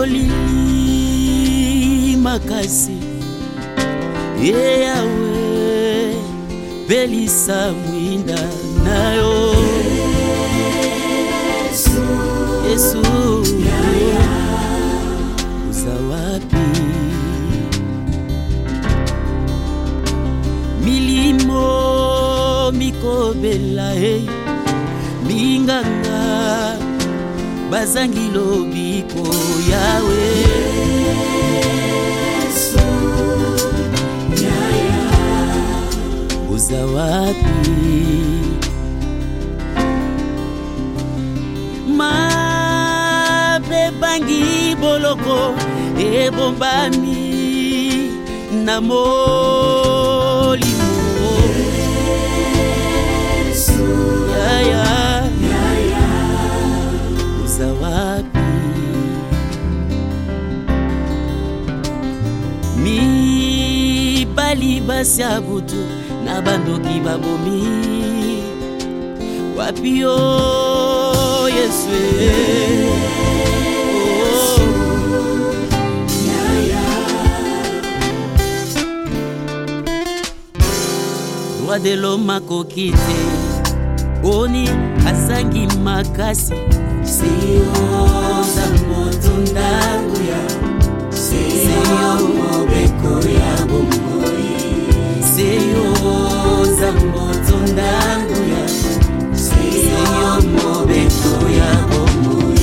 molili makasi ye Yawe belisa mwinda nayo Yesu uzawapi milimo mikobela minganga bazangilo biko Yawe Yesu uzawapi ma bebangi boloko ebombami na molimo Yesu uzawapi mi bali basya butu na bandoki babomi wapi yo Yesu roi de l'homme akokite oni azangi makasi seyo zamboto ndangu ya seyo mobeko ya bomoi seyo zamboto ndangu ya seyo mobeko ya bomoi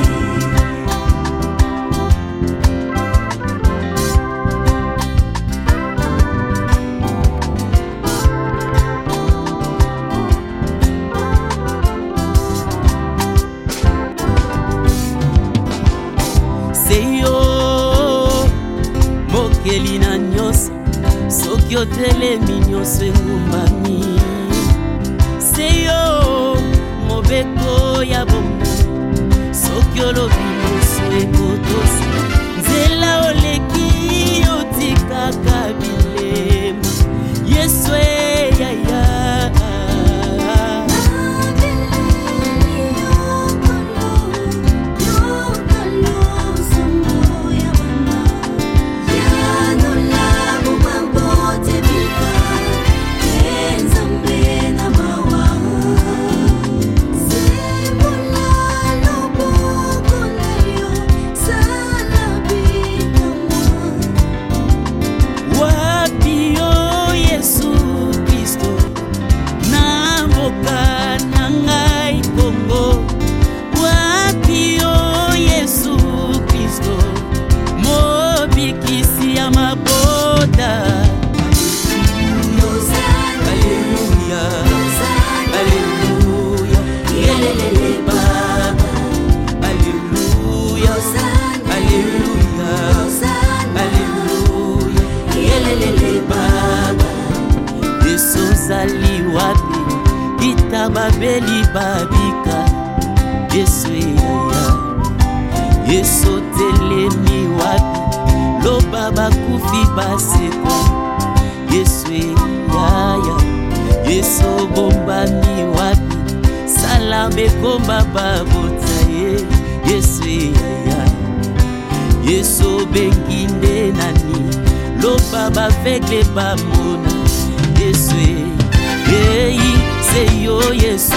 seyo mokelina nyonso soki otelemi nyonso engumbami seyo mobeko ya bomoi soki olobi nyonso ekotosi nzela oleki otikaka bilema Yesu yaya Zali wapi itababeli babika Yesu yaya Yesu telemi wapi lo baba kufi basekwa Yesu yaya Yesu bombami wapi salame komba babotaye Yesu yaya Yesu benginde nani lo baba vegle bamona Yesu hey say yo Yesu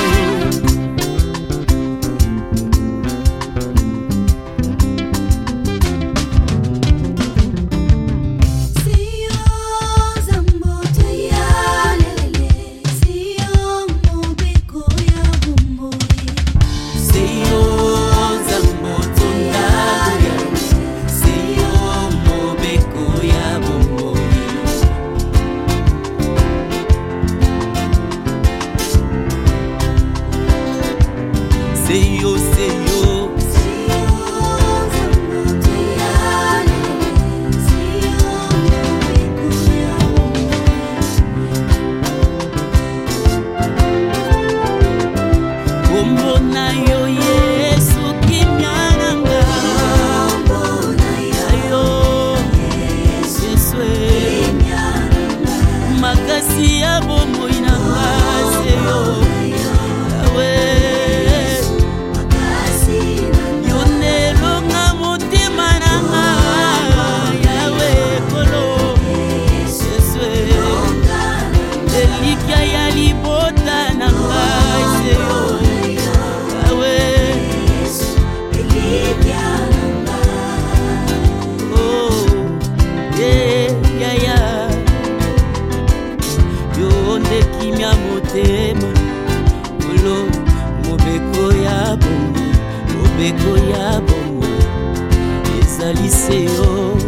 ezali se yo.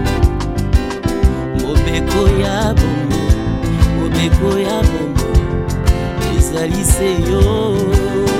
Mobeko ya bongo, mobeko ya bongo ezali se yo.